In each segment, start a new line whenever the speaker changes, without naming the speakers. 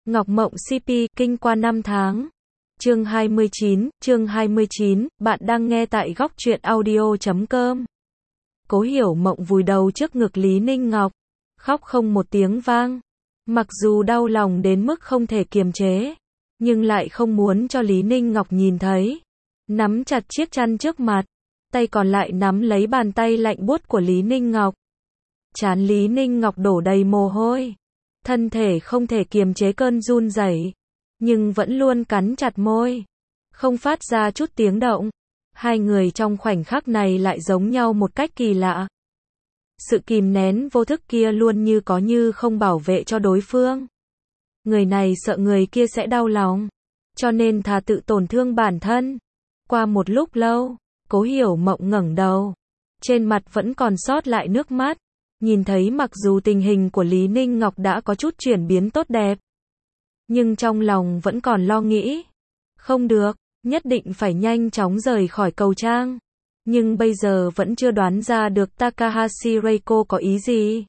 Ngọc Mộng CP, kinh qua năm tháng. Chương 29, bạn đang nghe tại góc truyện audio.com. Cố Hiểu Mộng vùi đầu trước ngực Lý Ninh Ngọc, khóc không một tiếng vang. Mặc dù đau lòng đến mức không thể kiềm chế, nhưng lại không muốn cho Lý Ninh Ngọc nhìn thấy. Nắm chặt chiếc chăn trước mặt, tay còn lại nắm lấy bàn tay lạnh buốt của Lý Ninh Ngọc. Trán Lý Ninh Ngọc đổ đầy mồ hôi, thân thể không thể kiềm chế cơn run rẩy, nhưng vẫn luôn cắn chặt môi, không phát ra chút tiếng động. Hai người trong khoảnh khắc này lại giống nhau một cách kỳ lạ. Sự kìm nén vô thức kia luôn như có như không bảo vệ cho đối phương. Người này sợ người kia sẽ đau lòng, cho nên thà tự tổn thương bản thân. Qua một lúc lâu, Cố Hiểu Mộng ngẩng đầu, trên mặt vẫn còn sót lại nước mắt. Nhìn thấy mặc dù tình hình của Lý Ninh Ngọc đã có chút chuyển biến tốt đẹp, nhưng trong lòng vẫn còn lo nghĩ. Không được, nhất định phải nhanh chóng rời khỏi cầu trang. Nhưng bây giờ vẫn chưa đoán ra được Takahashi Reiko có ý gì.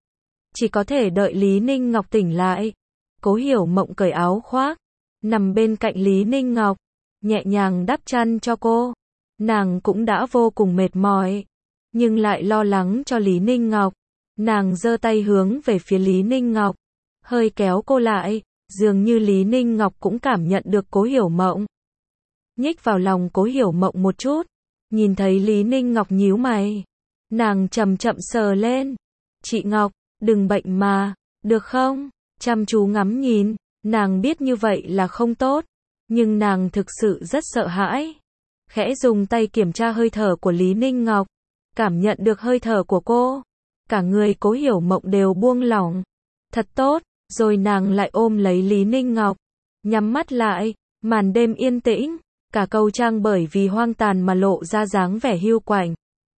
Chỉ có thể đợi Lý Ninh Ngọc tỉnh lại. Cố Hiểu Mộng cởi áo khoác, nằm bên cạnh Lý Ninh Ngọc, nhẹ nhàng đắp chăn cho cô. Nàng cũng đã vô cùng mệt mỏi, nhưng lại lo lắng cho Lý Ninh Ngọc. Nàng giơ tay hướng về phía Lý Ninh Ngọc, hơi kéo cô lại, dường như Lý Ninh Ngọc cũng cảm nhận được Cố Hiểu Mộng. Nhích vào lòng Cố Hiểu Mộng một chút, nhìn thấy Lý Ninh Ngọc nhíu mày, nàng chậm chậm sờ lên. Chị Ngọc, đừng bệnh mà, được không? Chăm chú ngắm nhìn, nàng biết như vậy là không tốt, nhưng nàng thực sự rất sợ hãi. Khẽ dùng tay kiểm tra hơi thở của Lý Ninh Ngọc, cảm nhận được hơi thở của cô. Cả người Cố Hiểu Mộng đều buông lỏng. Thật tốt, rồi nàng lại ôm lấy Lý Ninh Ngọc, nhắm mắt lại, màn đêm yên tĩnh, cả cầu trang bởi vì hoang tàn mà lộ ra dáng vẻ hiu quạnh.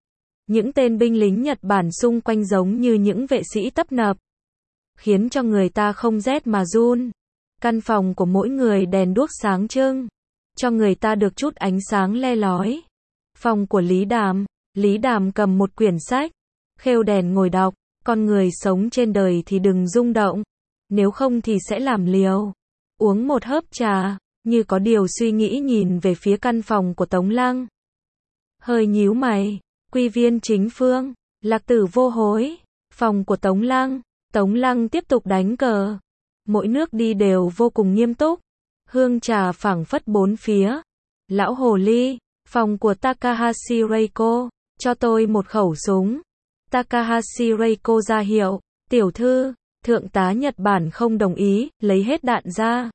Những tên binh lính Nhật Bản xung quanh giống như những vệ sĩ tấp nập, khiến cho người ta không rét mà run. Căn phòng của mỗi người đèn đuốc sáng trưng, cho người ta được chút ánh sáng le lói. Phòng của Lý Đàm cầm một quyển sách, khêu đèn ngồi đọc. Con người sống trên đời thì đừng rung động, nếu không thì sẽ làm liều. Uống một hớp trà, như có điều suy nghĩ nhìn về phía căn phòng của Tống Lăng. Hơi nhíu mày, Quy Viên Chính Phương, Lạc Tử Vô Hối, phòng của Tống Lăng tiếp tục đánh cờ. Mỗi nước đi đều vô cùng nghiêm túc, hương trà phảng phất bốn phía. Lão Hồ Ly, phòng của Takahashi Reiko, cho tôi một khẩu súng. Takahashi Reiko ra hiệu, tiểu thư, thượng tá Nhật Bản không đồng ý, lấy hết đạn ra.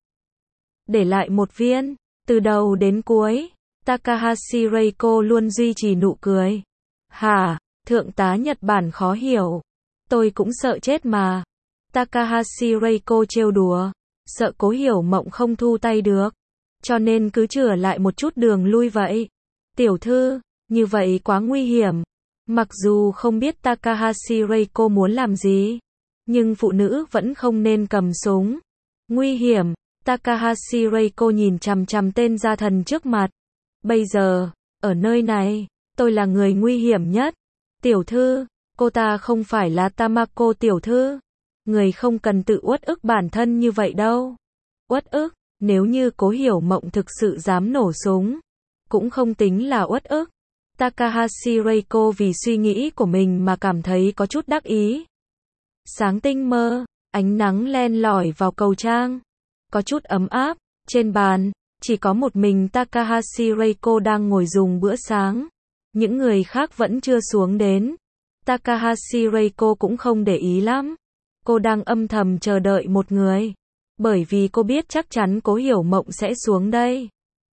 Để lại một viên, từ đầu đến cuối, Takahashi Reiko luôn duy trì nụ cười. Hả, thượng tá Nhật Bản khó hiểu. Tôi cũng sợ chết mà. Takahashi Reiko trêu đùa, sợ Cố Hiểu Mộng không thu tay được, cho nên cứ chừa lại một chút đường lui vậy. Tiểu thư, như vậy quá nguy hiểm. Mặc dù không biết Takahashi Reiko muốn làm gì, nhưng phụ nữ vẫn không nên cầm súng. Nguy hiểm, Takahashi Reiko nhìn chằm chằm tên gia thần trước mặt. Bây giờ, ở nơi này, tôi là người nguy hiểm nhất. Tiểu thư, cô ta không phải là Tamako tiểu thư. Người không cần tự uất ức bản thân như vậy đâu. Uất ức, nếu như Cố Hiểu Mộng thực sự dám nổ súng, cũng không tính là uất ức. Takahashi Reiko vì suy nghĩ của mình mà cảm thấy có chút đắc ý. Sáng tinh mơ, ánh nắng len lỏi vào cầu trang, có chút ấm áp. Trên bàn, chỉ có một mình Takahashi Reiko đang ngồi dùng bữa sáng. Những người khác vẫn chưa xuống đến. Takahashi Reiko cũng không để ý lắm. Cô đang âm thầm chờ đợi một người, bởi vì cô biết chắc chắn Cố Hiểu Mộng sẽ xuống đây.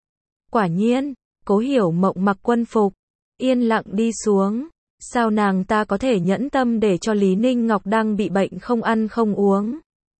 Quả nhiên, Cố Hiểu Mộng mặc quân phục, yên lặng đi xuống. Sao nàng ta có thể nhẫn tâm để cho Lý Ninh Ngọc đang bị bệnh không ăn không uống?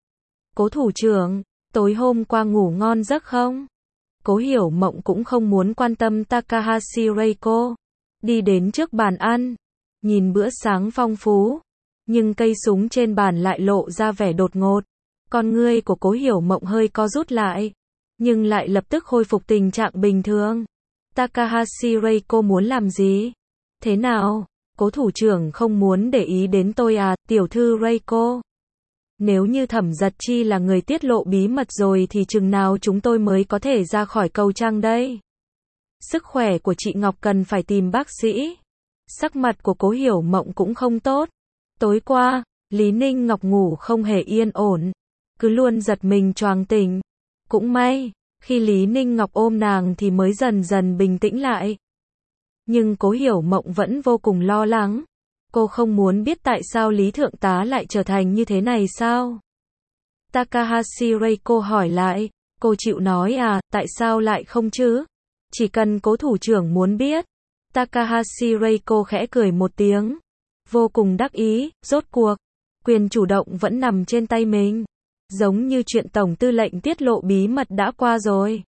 Cố thủ trưởng, tối hôm qua ngủ ngon giấc không? Cố Hiểu Mộng cũng không muốn quan tâm Takahashi Reiko. Đi đến trước bàn ăn, nhìn bữa sáng phong phú, nhưng cây súng trên bàn lại lộ ra vẻ đột ngột. Con ngươi của Cố Hiểu Mộng hơi co rút lại, nhưng lại lập tức khôi phục tình trạng bình thường. Takahashi Reiko muốn làm gì? Thế nào? Cố thủ trưởng không muốn để ý đến tôi à, tiểu thư Reiko? Nếu như Thẩm Giật Chi là người tiết lộ bí mật rồi thì chừng nào chúng tôi mới có thể ra khỏi cầu trăng đây? Sức khỏe của chị Ngọc cần phải tìm bác sĩ. Sắc mặt của Cố Hiểu Mộng cũng không tốt. Tối qua, Lý Ninh Ngọc ngủ không hề yên ổn, cứ luôn giật mình choàng tỉnh. Cũng may, khi Lý Ninh Ngọc ôm nàng thì mới dần dần bình tĩnh lại. Nhưng Cố Hiểu Mộng vẫn vô cùng lo lắng. Cô không muốn biết tại sao Lý Thượng tá lại trở thành như thế này sao? Takahashi Reiko hỏi lại, cô chịu nói à, tại sao lại không chứ? Chỉ cần Cố thủ trưởng muốn biết. Takahashi Reiko khẽ cười một tiếng, vô cùng đắc ý, rốt cuộc, quyền chủ động vẫn nằm trên tay mình. Giống như chuyện Tổng tư lệnh tiết lộ bí mật đã qua rồi.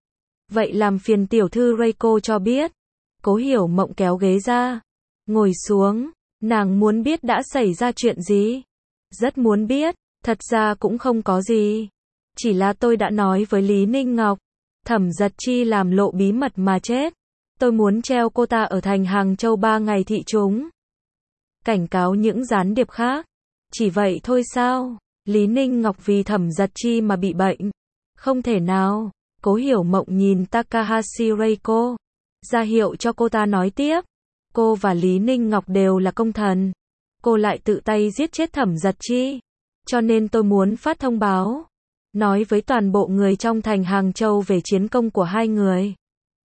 Vậy làm phiền tiểu thư Reiko cho biết. Cố Hiểu Mộng kéo ghế ra, ngồi xuống, nàng muốn biết đã xảy ra chuyện gì. Rất muốn biết, thật ra cũng không có gì. Chỉ là tôi đã nói với Lý Ninh Ngọc, Thẩm Giật Chi làm lộ bí mật mà chết. Tôi muốn treo cô ta ở thành Hàng Châu 3 ngày thị chúng. Cảnh cáo những gián điệp khác. Chỉ vậy thôi sao? Lý Ninh Ngọc vì Thẩm Giật Chi mà bị bệnh. Không thể nào. Cố Hiểu Mộng nhìn Takahashi Reiko, ra hiệu cho cô ta nói tiếp. Cô và Lý Ninh Ngọc đều là công thần. Cô lại tự tay giết chết Thẩm Giật Chi. Cho nên tôi muốn phát thông báo, nói với toàn bộ người trong thành Hàng Châu về chiến công của hai người.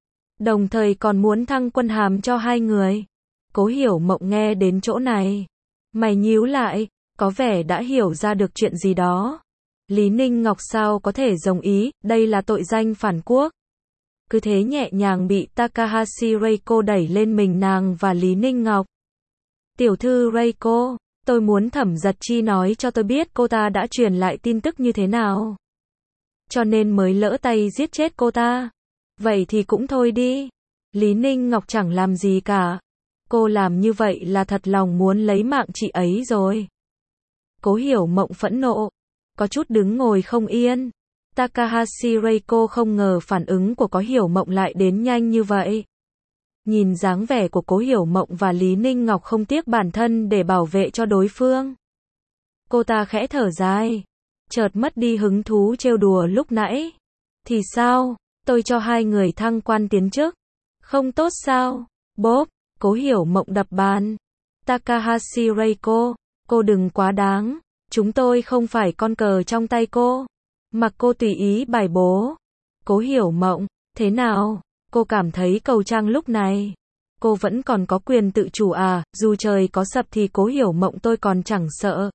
Đồng thời còn muốn thăng quân hàm cho hai người. Cố Hiểu Mộng nghe đến chỗ này, mày nhíu lại, có vẻ đã hiểu ra được chuyện gì đó. Lý Ninh Ngọc sao có thể đồng ý, đây là tội danh phản quốc. Cứ thế nhẹ nhàng bị Takahashi Reiko đẩy lên mình nàng và Lý Ninh Ngọc. Tiểu thư Reiko, tôi muốn Thẩm Giật Chi nói cho tôi biết cô ta đã truyền lại tin tức như thế nào. Cho nên mới lỡ tay giết chết cô ta. Vậy thì cũng thôi đi. Lý Ninh Ngọc chẳng làm gì cả. Cô làm như vậy là thật lòng muốn lấy mạng chị ấy rồi. Cố Hiểu Mộng phẫn nộ, có chút đứng ngồi không yên. Takahashi Reiko không ngờ phản ứng của Cố Hiểu Mộng lại đến nhanh như vậy. Nhìn dáng vẻ của Cố Hiểu Mộng và Lý Ninh Ngọc không tiếc bản thân để bảo vệ cho đối phương. Cô ta khẽ thở dài, chợt mất đi hứng thú trêu đùa lúc nãy. Thì sao, tôi cho hai người thăng quan tiến chức. Không tốt sao? Bốp, Cố Hiểu Mộng đập bàn. Takahashi Reiko, cô đừng quá đáng. Chúng tôi không phải con cờ trong tay cô. Mặc cô tùy ý bài bố. Cố Hiểu Mộng, thế nào? Cô cảm thấy cầu trăng lúc này, cô vẫn còn có quyền tự chủ à, dù trời có sập thì Cố Hiểu Mộng tôi còn chẳng sợ.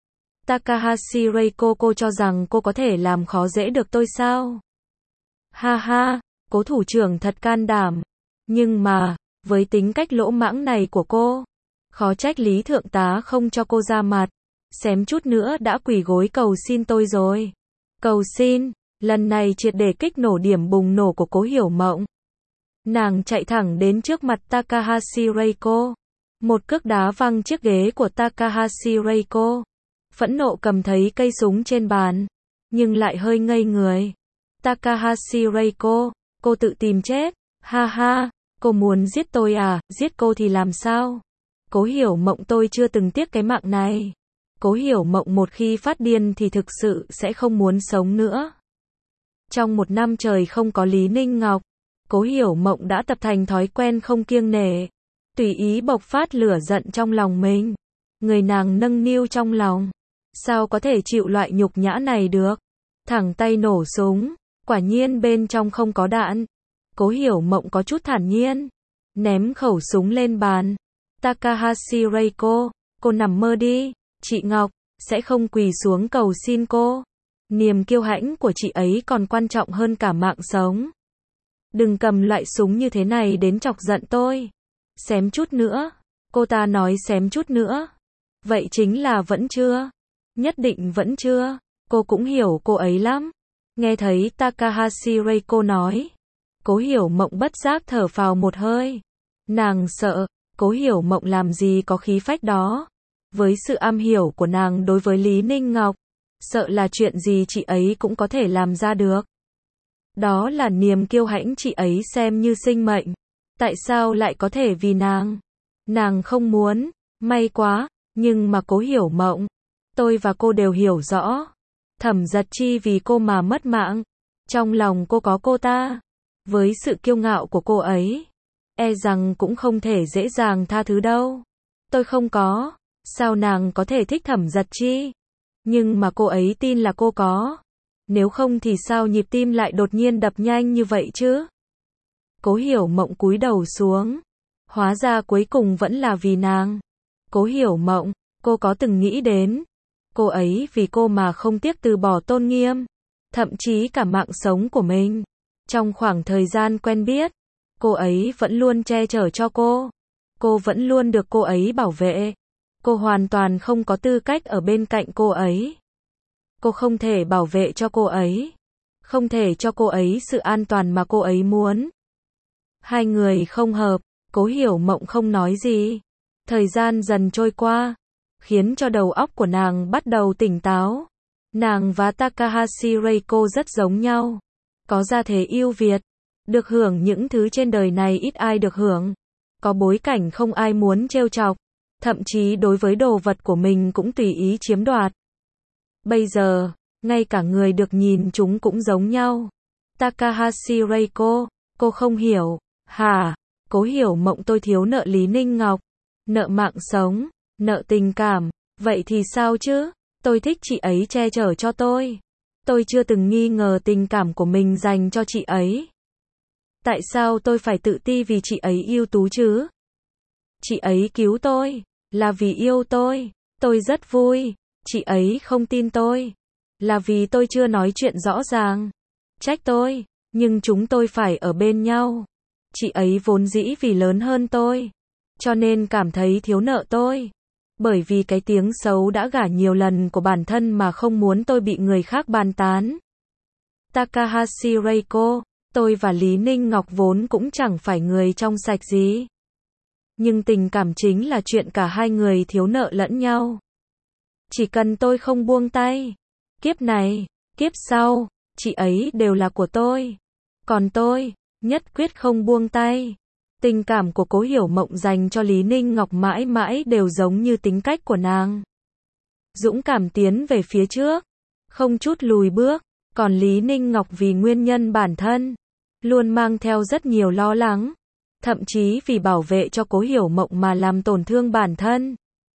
Takahashi Reiko, cô cho rằng cô có thể làm khó dễ được tôi sao? Ha ha, Cố thủ trưởng thật can đảm. Nhưng mà, với tính cách lỗ mãng này của cô, khó trách Lý Thượng tá không cho cô ra mặt. Xém chút nữa đã quỳ gối cầu xin tôi rồi. Cầu xin, lần này triệt để kích nổ điểm bùng nổ của Cố Hiểu Mộng. Nàng chạy thẳng đến trước mặt Takahashi Reiko, một cước đá văng chiếc ghế của Takahashi Reiko. Phẫn nộ cầm thấy cây súng trên bàn, nhưng lại hơi ngây người. Takahashi Reiko, cô tự tìm chết. Ha ha, cô muốn giết tôi à, giết cô thì làm sao? Cố Hiểu Mộng, tôi chưa từng tiếc cái mạng này. Cố Hiểu Mộng một khi phát điên thì thực sự sẽ không muốn sống nữa. Trong một năm trời không có Lý Ninh Ngọc, Cố Hiểu Mộng đã tập thành thói quen không kiêng nể, tùy ý bộc phát lửa giận trong lòng mình. Người nàng nâng niu trong lòng, sao có thể chịu loại nhục nhã này được? Thẳng tay nổ súng, quả nhiên bên trong không có đạn. Cố Hiểu Mộng có chút thản nhiên, ném khẩu súng lên bàn. Takahashi Reiko, cô nằm mơ đi, chị Ngọc sẽ không quỳ xuống cầu xin cô. Niềm kiêu hãnh của chị ấy còn quan trọng hơn cả mạng sống. Đừng cầm loại súng như thế này đến chọc giận tôi. Xém chút nữa. Cô ta nói xém chút nữa. Vậy chính là vẫn chưa. Nhất định vẫn chưa. Cô cũng hiểu cô ấy lắm. Nghe thấy Takahashi Reiko nói, Cố Hiểu Mộng bất giác thở phào một hơi. Nàng sợ, Cố Hiểu Mộng làm gì có khí phách đó. Với sự am hiểu của nàng đối với Lý Ninh Ngọc, sợ là chuyện gì chị ấy cũng có thể làm ra được. Đó là niềm kiêu hãnh chị ấy xem như sinh mệnh. Tại sao lại có thể vì nàng? Nàng không muốn, may quá, nhưng mà Cố Hiểu Mộng, Tôi và cô đều hiểu rõ. Thẩm Giật Chi vì cô mà mất mạng. Trong lòng cô có cô ta. Với sự kiêu ngạo của cô ấy, e rằng cũng không thể dễ dàng tha thứ đâu. Tôi không có. Sao nàng có thể thích Thẩm Giật Chi? Nhưng mà cô ấy tin là cô có. Nếu không thì sao nhịp tim lại đột nhiên đập nhanh như vậy chứ? Cố Hiểu Mộng cúi đầu xuống. Hóa ra cuối cùng vẫn là vì nàng. Cố Hiểu Mộng, cô có từng nghĩ đến, cô ấy vì cô mà không tiếc từ bỏ tôn nghiêm, thậm chí cả mạng sống của mình. Trong khoảng thời gian quen biết, cô ấy vẫn luôn che chở cho cô. Cô vẫn luôn được cô ấy bảo vệ. Cô hoàn toàn không có tư cách ở bên cạnh cô ấy. Cô không thể bảo vệ cho cô ấy. Không thể cho cô ấy sự an toàn mà cô ấy muốn. Hai người không hợp, Cố Hiểu Mộng không nói gì. Thời gian dần trôi qua, khiến cho đầu óc của nàng bắt đầu tỉnh táo. Nàng và Takahashi Reiko rất giống nhau. Có gia thế ưu việt, được hưởng những thứ trên đời này ít ai được hưởng. Có bối cảnh không ai muốn trêu chọc, thậm chí đối với đồ vật của mình cũng tùy ý chiếm đoạt. Bây giờ, ngay cả người được nhìn chúng cũng giống nhau. Takahashi Reiko, cô không hiểu. Hả? Cố Hiểu Mộng, tôi thiếu nợ Lý Ninh Ngọc, nợ mạng sống, nợ tình cảm. Vậy thì sao chứ? Tôi thích chị ấy che chở cho tôi. Tôi chưa từng nghi ngờ tình cảm của mình dành cho chị ấy. Tại sao tôi phải tự ti vì chị ấy ưu tú chứ? Chị ấy cứu tôi, là vì yêu tôi. Tôi rất vui. Chị ấy không tin tôi, là vì tôi chưa nói chuyện rõ ràng. Trách tôi, nhưng chúng tôi phải ở bên nhau. Chị ấy vốn dĩ vì lớn hơn tôi, cho nên cảm thấy thiếu nợ tôi. Bởi vì cái tiếng xấu đã gả nhiều lần của bản thân mà không muốn tôi bị người khác bàn tán. Takahashi Reiko, tôi và Lý Ninh Ngọc vốn cũng chẳng phải người trong sạch gì. Nhưng tình cảm chính là chuyện cả hai người thiếu nợ lẫn nhau. Chỉ cần tôi không buông tay, kiếp này, kiếp sau, chị ấy đều là của tôi. Còn tôi, nhất quyết không buông tay. Tình cảm của Cố Hiểu Mộng dành cho Lý Ninh Ngọc mãi mãi đều giống như tính cách của nàng. Dũng cảm tiến về phía trước, không chút lùi bước. Còn Lý Ninh Ngọc vì nguyên nhân bản thân, luôn mang theo rất nhiều lo lắng. Thậm chí vì bảo vệ cho Cố Hiểu Mộng mà làm tổn thương bản thân.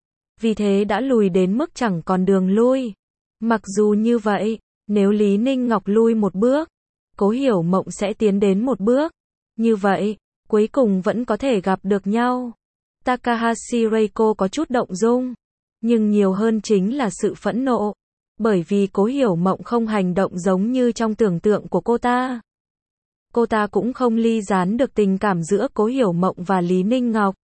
Vì thế đã lùi đến mức chẳng còn đường lui. Mặc dù như vậy, nếu Lý Ninh Ngọc lui một bước, Cố Hiểu Mộng sẽ tiến đến một bước. Như vậy, cuối cùng vẫn có thể gặp được nhau. Takahashi Reiko có chút động dung, nhưng nhiều hơn chính là sự phẫn nộ. Bởi vì Cố Hiểu Mộng không hành động giống như trong tưởng tượng của cô ta. Cô ta cũng không ly gián được tình cảm giữa Cố Hiểu Mộng và Lý Ninh Ngọc.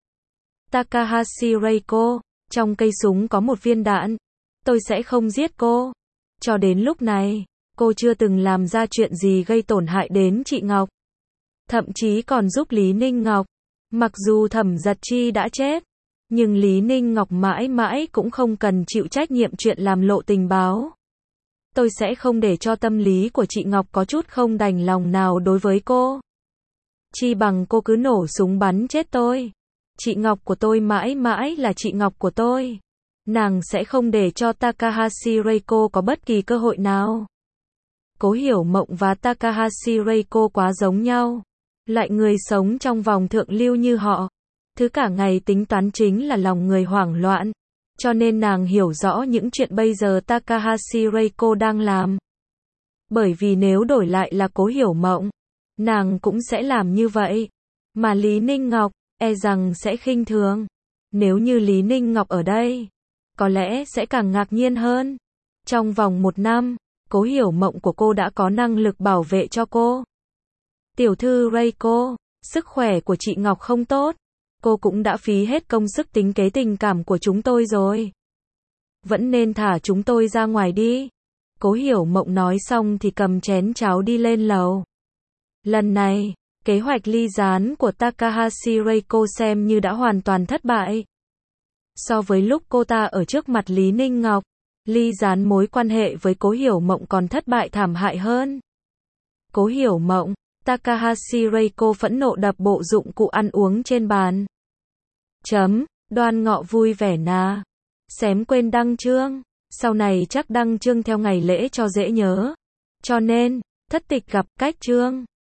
Takahashi Reiko, trong cây súng có một viên đạn. Tôi sẽ không giết cô. Cho đến lúc này, cô chưa từng làm ra chuyện gì gây tổn hại đến chị Ngọc. Thậm chí còn giúp Lý Ninh Ngọc. Mặc dù Thẩm Giật Chi đã chết, nhưng Lý Ninh Ngọc mãi mãi cũng không cần chịu trách nhiệm chuyện làm lộ tình báo. Tôi sẽ không để cho tâm lý của chị Ngọc có chút không đành lòng nào đối với cô. Chi bằng cô cứ nổ súng bắn chết tôi. Chị Ngọc của tôi mãi mãi là chị Ngọc của tôi. Nàng sẽ không để cho Takahashi Reiko có bất kỳ cơ hội nào. Cố Hiểu Mộng và Takahashi Reiko quá giống nhau. Lại người sống trong vòng thượng lưu như họ. Thứ cả ngày tính toán chính là lòng người hoảng loạn. Cho nên nàng hiểu rõ những chuyện bây giờ Takahashi Reiko đang làm. Bởi vì nếu đổi lại là Cố Hiểu Mộng, nàng cũng sẽ làm như vậy. Mà Lý Ninh Ngọc, e rằng sẽ khinh thường. Nếu như Lý Ninh Ngọc ở đây, có lẽ sẽ càng ngạc nhiên hơn. Trong vòng 1 năm, Cố Hiểu Mộng của cô đã có năng lực bảo vệ cho cô. Tiểu thư Reiko, sức khỏe của chị Ngọc không tốt. Cô cũng đã phí hết công sức tính kế tình cảm của chúng tôi rồi. Vẫn nên thả chúng tôi ra ngoài đi. Cố Hiểu Mộng nói xong thì cầm chén cháo đi lên lầu. Lần này, kế hoạch ly gián của Takahashi Reiko xem như đã hoàn toàn thất bại. So với lúc cô ta ở trước mặt Lý Ninh Ngọc, ly gián mối quan hệ với Cố Hiểu Mộng còn thất bại thảm hại hơn. Cố Hiểu Mộng, Takahashi Reiko phẫn nộ đập bộ dụng cụ ăn uống trên bàn. Đoan Ngọ vui vẻ nà. Xém quên đăng chương. Sau này chắc đăng chương theo ngày lễ cho dễ nhớ. Cho nên, thất tịch gặp cách chương.